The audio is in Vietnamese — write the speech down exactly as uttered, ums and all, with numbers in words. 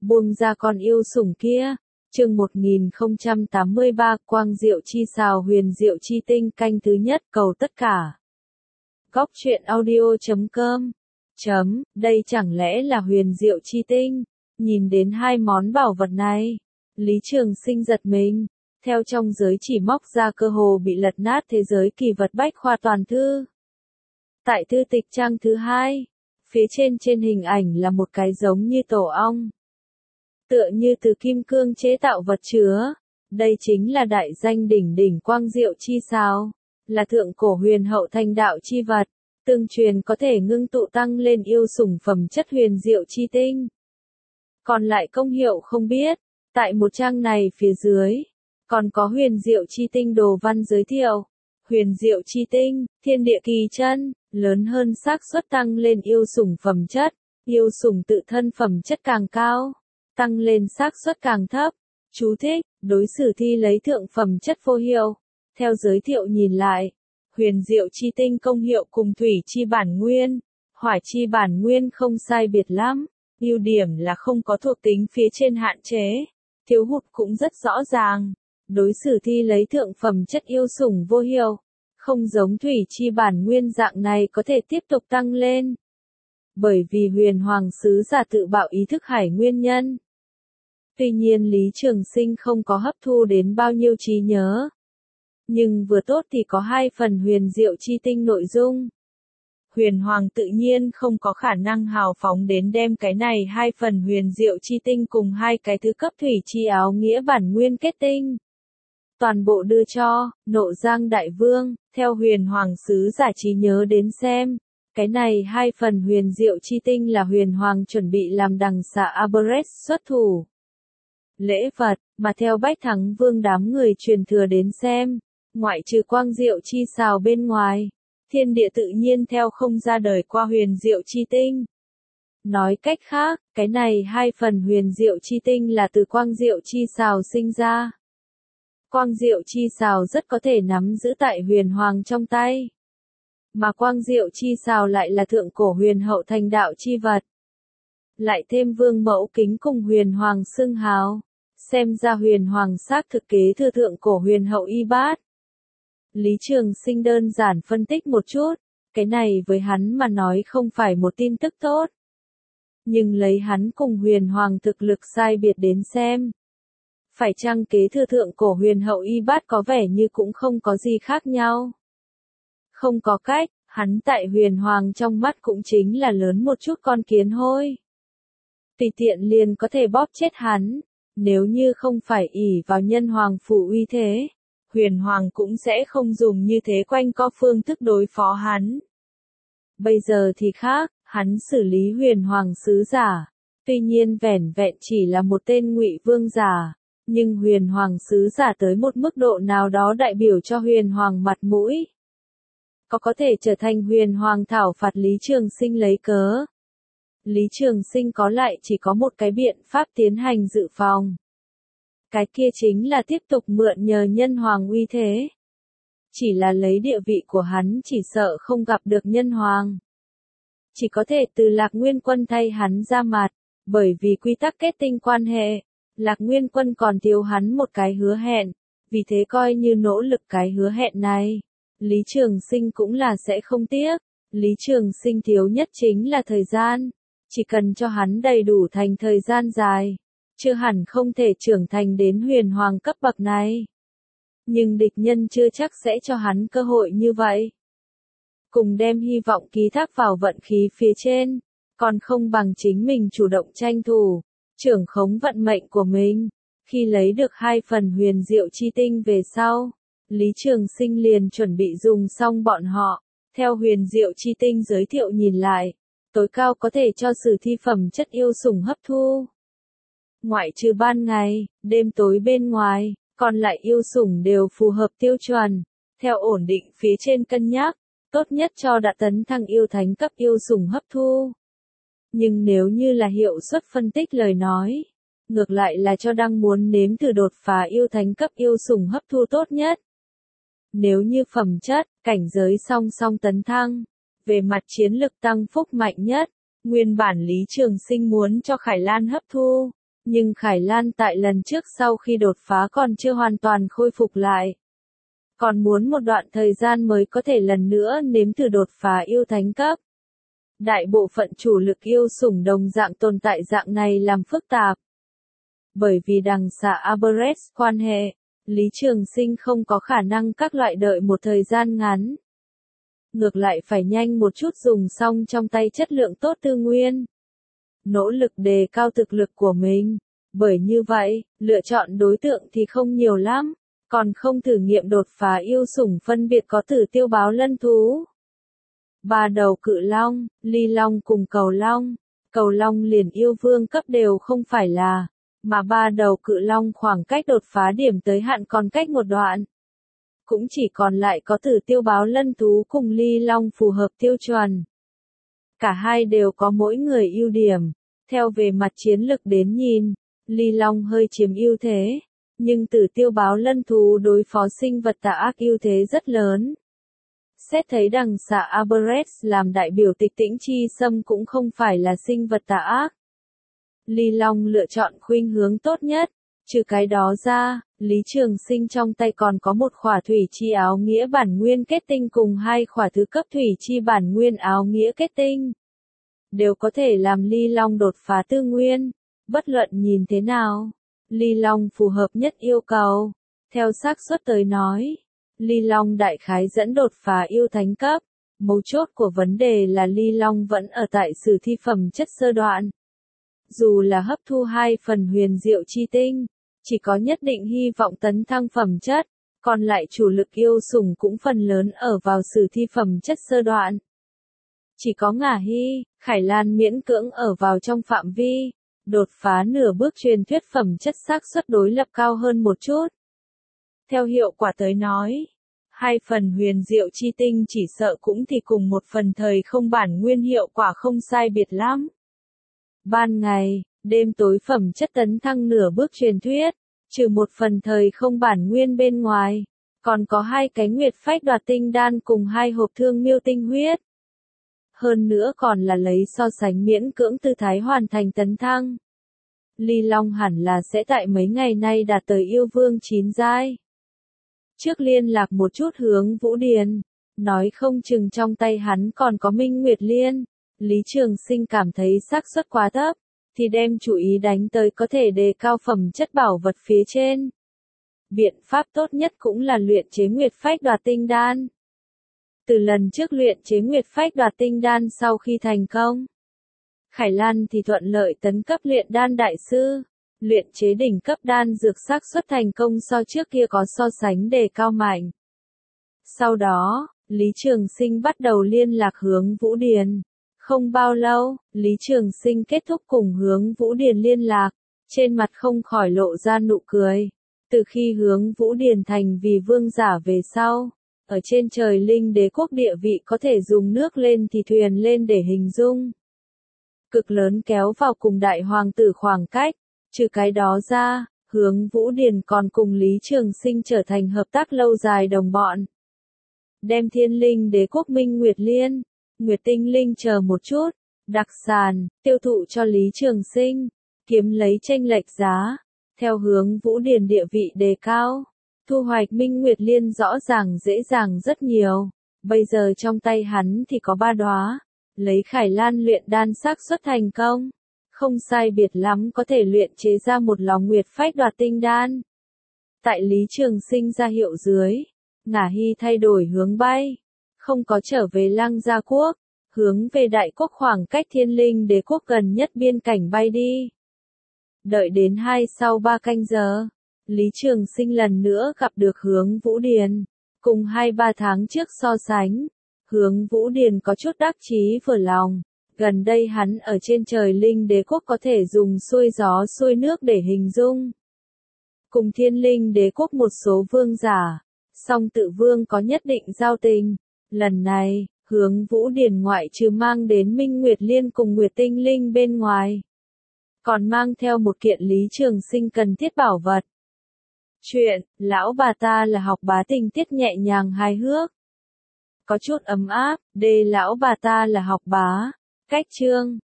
Buông ra con yêu sủng kia. Chương một nghìn không trăm tám mươi ba Quang Diệu Chi Sào Huyền Diệu Chi Tinh canh thứ nhất cầu tất cả. Góc truyện audio chấm com Chấm, đây chẳng lẽ là huyền diệu chi tinh? Nhìn đến hai món bảo vật này, Lý Trường Sinh giật mình, theo trong giới chỉ móc ra cơ hồ bị lật nát thế giới kỳ vật bách khoa toàn thư. Tại thư tịch trang thứ hai, phía trên trên hình ảnh là một cái giống như tổ ong. Tựa như từ kim cương chế tạo vật chứa, đây chính là đại danh đỉnh đỉnh Quang Diệu Chi Sào, là thượng cổ huyền hậu thành đạo chi vật, tương truyền có thể ngưng tụ tăng lên yêu sủng phẩm chất huyền diệu chi tinh. Còn lại công hiệu không biết, tại một trang này phía dưới, còn có huyền diệu chi tinh đồ văn giới thiệu. Huyền diệu chi tinh, thiên địa kỳ chân, lớn hơn xác suất tăng lên yêu sủng phẩm chất, yêu sủng tự thân phẩm chất càng cao, tăng lên xác suất càng thấp. Chú thích, đối xử thi lấy thượng phẩm chất vô hiệu. Theo giới thiệu nhìn lại, huyền diệu chi tinh công hiệu cùng thủy chi bản nguyên, hỏa chi bản nguyên không sai biệt lắm, ưu điểm là không có thuộc tính phía trên hạn chế, thiếu hụt cũng rất rõ ràng. Đối xử thi lấy thượng phẩm chất yêu sủng vô hiệu, không giống thủy chi bản nguyên dạng này có thể tiếp tục tăng lên. Bởi vì huyền hoàng sứ giả tự bạo ý thức hải nguyên nhân. Tuy nhiên Lý Trường Sinh không có hấp thu đến bao nhiêu trí nhớ. Nhưng vừa tốt thì có hai phần huyền diệu chi tinh nội dung. Huyền hoàng tự nhiên không có khả năng hào phóng đến đem cái này hai phần huyền diệu chi tinh cùng hai cái thứ cấp thủy chi áo nghĩa bản nguyên kết tinh. Toàn bộ đưa cho Nộ Giang Đại Vương, theo huyền hoàng sứ giả trí nhớ đến xem. Cái này hai phần huyền diệu chi tinh là huyền hoàng chuẩn bị làm đằng xà Aberest xuất thủ. Lễ vật, mà theo Bách Thắng Vương đám người truyền thừa đến xem, ngoại trừ Quang Diệu Chi Sào bên ngoài, thiên địa tự nhiên theo không ra đời qua huyền diệu chi tinh. Nói cách khác, cái này hai phần huyền diệu chi tinh là từ Quang Diệu Chi Sào sinh ra. Quang Diệu Chi Sào rất có thể nắm giữ tại huyền hoàng trong tay. Mà Quang Diệu Chi Sào lại là thượng cổ huyền hậu thành đạo chi vật. Lại thêm vương mẫu kính cùng huyền hoàng xưng hào, xem ra huyền hoàng xác thực kế thừa thượng cổ huyền hậu y bát. Lý Trường Sinh đơn giản phân tích một chút, cái này với hắn mà nói không phải một tin tức tốt. Nhưng lấy hắn cùng huyền hoàng thực lực sai biệt đến xem. Phải chăng kế thừa thượng cổ huyền hậu y bát có vẻ như cũng không có gì khác nhau. Không có cách, hắn tại huyền hoàng trong mắt cũng chính là lớn một chút con kiến hôi. Tùy tiện liền có thể bóp chết hắn, nếu như không phải ỷ vào nhân hoàng phủ uy thế, huyền hoàng cũng sẽ không dùng như thế quanh co phương thức đối phó hắn. Bây giờ thì khác, hắn xử lý huyền hoàng sứ giả, tuy nhiên vẻn vẹn chỉ là một tên ngụy vương giả, nhưng huyền hoàng sứ giả tới một mức độ nào đó đại biểu cho huyền hoàng mặt mũi. Có có thể trở thành huyền hoàng thảo phạt Lý Trường Sinh lấy cớ. Lý Trường Sinh có lại chỉ có một cái biện pháp tiến hành dự phòng. Cái kia chính là tiếp tục mượn nhờ nhân hoàng uy thế. Chỉ là lấy địa vị của hắn chỉ sợ không gặp được nhân hoàng. Chỉ có thể từ Lạc Nguyên Quân thay hắn ra mặt, bởi vì quy tắc kết tinh quan hệ, Lạc Nguyên Quân còn thiếu hắn một cái hứa hẹn, vì thế coi như nỗ lực cái hứa hẹn này. Lý Trường Sinh cũng là sẽ không tiếc, Lý Trường Sinh thiếu nhất chính là thời gian. Chỉ cần cho hắn đầy đủ thành thời gian dài, chưa hẳn không thể trưởng thành đến huyền hoàng cấp bậc này. Nhưng địch nhân chưa chắc sẽ cho hắn cơ hội như vậy. Cùng đem hy vọng ký thác vào vận khí phía trên, còn không bằng chính mình chủ động tranh thủ, trưởng khống vận mệnh của mình. Khi lấy được hai phần huyền diệu chi tinh về sau, Lý Trường Sinh liền chuẩn bị dùng xong bọn họ. Theo huyền diệu chi tinh giới thiệu nhìn lại, tối cao có thể cho sử thi phẩm chất yêu sủng hấp thu. Ngoại trừ ban ngày, đêm tối bên ngoài, còn lại yêu sủng đều phù hợp tiêu chuẩn. Theo ổn định phía trên cân nhắc, tốt nhất cho đã tấn thăng yêu thánh cấp yêu sủng hấp thu. Nhưng nếu như là hiệu suất phân tích lời nói, ngược lại là cho đang muốn nếm thử đột phá yêu thánh cấp yêu sủng hấp thu tốt nhất. Nếu như phẩm chất, cảnh giới song song tấn thăng, về mặt chiến lực tăng phúc mạnh nhất, nguyên bản Lý Trường Sinh muốn cho Khải Lan hấp thu, Nhưng Khải Lan tại lần trước sau khi đột phá còn chưa hoàn toàn khôi phục lại. Còn muốn một đoạn thời gian mới có thể lần nữa nếm thử đột phá yêu thánh cấp. Đại bộ phận chủ lực yêu sủng đồng dạng tồn tại dạng này làm phức tạp. Bởi vì đằng xà Aberrest quan hệ, Lý Trường Sinh không có khả năng các loại đợi một thời gian ngắn. Ngược lại phải nhanh một chút dùng xong trong tay chất lượng tốt tư nguyên. Nỗ lực đề cao thực lực của mình. Bởi như vậy, lựa chọn đối tượng thì không nhiều lắm. Còn không thử nghiệm đột phá yêu sủng phân biệt có tử tiêu báo lân thú. Ba đầu cự long, ly long cùng cầu long. Cầu long liền yêu vương cấp đều không phải là. Mà ba đầu cự long khoảng cách đột phá điểm tới hạn còn cách một đoạn. Cũng chỉ còn lại có tử tiêu báo lân thú cùng ly long phù hợp tiêu chuẩn. Cả hai đều có mỗi người ưu điểm. Theo về mặt chiến lực đến nhìn, ly long hơi chiếm ưu thế. Nhưng tử tiêu báo lân thú đối phó sinh vật tà ác ưu thế rất lớn. Xét thấy đằng xà Aberrest làm đại biểu tịch tĩnh chi sâm cũng không phải là sinh vật tà ác. Ly long lựa chọn khuynh hướng tốt nhất. Trừ cái đó ra, Lý Trường Sinh trong tay còn có một khỏa thủy chi áo nghĩa bản nguyên kết tinh cùng hai khỏa thứ cấp thủy chi bản nguyên áo nghĩa kết tinh. Đều có thể làm ly long đột phá tư nguyên. Bất luận nhìn thế nào, ly long phù hợp nhất yêu cầu. Theo xác suất tới nói, ly long đại khái dẫn đột phá yêu thánh cấp. Mấu chốt của vấn đề là ly long vẫn ở tại sử thi phẩm chất sơ đoạn. Dù là hấp thu hai phần huyền diệu chi tinh, chỉ có nhất định hy vọng tấn thăng phẩm chất, còn lại chủ lực yêu sủng cũng phần lớn ở vào sử thi phẩm chất sơ đoạn. Chỉ có Ngả Hy, Khải Lan miễn cưỡng ở vào trong phạm vi, đột phá nửa bước truyền thuyết phẩm chất xác suất đối lập cao hơn một chút. Theo hiệu quả tới nói, hai phần huyền diệu chi tinh chỉ sợ cũng thì cùng một phần thời không bản nguyên hiệu quả không sai biệt lắm. Ban ngày, đêm tối phẩm chất tấn thăng nửa bước truyền thuyết, trừ một phần thời không bản nguyên bên ngoài, còn có hai cái nguyệt phách đoạt tinh đan cùng hai hộp thương miêu tinh huyết. Hơn nữa còn là lấy so sánh miễn cưỡng tư thái hoàn thành tấn thăng. Ly Long hẳn là sẽ tại mấy ngày nay đạt tới yêu vương chín giai. Trước liên lạc một chút hướng Vũ Điền, nói không chừng trong tay hắn còn có Minh Nguyệt Liên. Lý Trường Sinh cảm thấy xác suất quá thấp, thì đem chủ ý đánh tới có thể đề cao phẩm chất bảo vật phía trên. Biện pháp tốt nhất cũng là luyện chế Nguyệt Phách đoạt tinh đan. Từ lần trước luyện chế Nguyệt Phách đoạt tinh đan sau khi thành công, Khải Lan thì thuận lợi tấn cấp luyện đan đại sư, luyện chế đỉnh cấp đan dược xác suất thành công so trước kia có so sánh đề cao mạnh. Sau đó, Lý Trường Sinh bắt đầu liên lạc hướng Vũ Điền. Không bao lâu, Lý Trường Sinh kết thúc cùng hướng Vũ Điền liên lạc, trên mặt không khỏi lộ ra nụ cười. Từ khi hướng Vũ Điền thành vì vương giả về sau, ở trên trời linh đế quốc địa vị có thể dùng nước lên thì thuyền lên để hình dung. Cực lớn kéo vào cùng đại hoàng tử khoảng cách, trừ cái đó ra, hướng Vũ Điền còn cùng Lý Trường Sinh trở thành hợp tác lâu dài đồng bọn. Đem thiên linh đế quốc Minh Nguyệt Liên, Nguyệt Tinh Linh chờ một chút, đặc sản, tiêu thụ cho Lý Trường Sinh, kiếm lấy chênh lệch giá, theo hướng Vũ Điền địa vị đề cao. Thu hoạch Minh Nguyệt Liên rõ ràng dễ dàng rất nhiều, bây giờ trong tay hắn thì có ba đóa, lấy Khải Lan luyện đan xác suất thành công, không sai biệt lắm có thể luyện chế ra một lò Nguyệt Phách đoạt tinh đan. Tại Lý Trường Sinh ra hiệu dưới, Ngả Hy thay đổi hướng bay, không có trở về Lăng Gia Quốc, hướng về Đại Quốc khoảng cách Thiên Linh Đế Quốc gần nhất biên cảnh bay đi. Đợi đến hai sau ba canh giờ, Lý Trường Sinh lần nữa gặp được hướng Vũ Điền, cùng hai ba tháng trước so sánh, hướng Vũ Điền có chút đắc chí vừa lòng, gần đây hắn ở trên trời Linh Đế Quốc có thể dùng xuôi gió xuôi nước để hình dung. Cùng Thiên Linh Đế Quốc một số vương giả, song tự vương có nhất định giao tình, lần này, hướng Vũ Điền ngoại trừ mang đến Minh Nguyệt Liên cùng Nguyệt Tinh Linh bên ngoài, còn mang theo một kiện Lý Trường Sinh cần thiết bảo vật. Chuyện, lão bà ta là học bá tình tiết nhẹ nhàng hài hước. Có chút ấm áp, đề lão bà ta là học bá. Cách chương,